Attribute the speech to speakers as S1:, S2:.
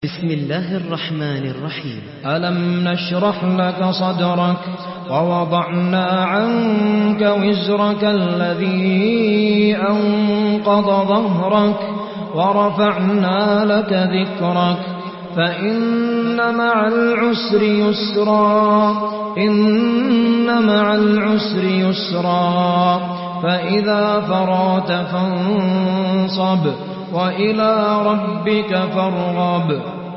S1: بسم الله الرحمن الرحيم.
S2: ألم نشرح لك صدرك ووضعنا عنك وزرك الذي أنقض ظهرك ورفعنا لك ذكرك فإن مع العسر يسرا إن مع العسر يسرا فإذا فرغت فانصب وإلى ربك فارغب